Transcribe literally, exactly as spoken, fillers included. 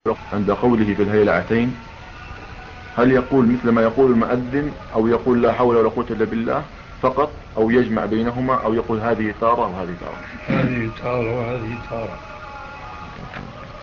عند قوله في الهيلعتين هل يقول مثل ما يقول المؤذن أو يقول لا حول ولا قوة إلا بالله فقط، أو يجمع بينهما، أو يقول هذه تارة وهذه تارة؟ هذه تارة وهذه تارة.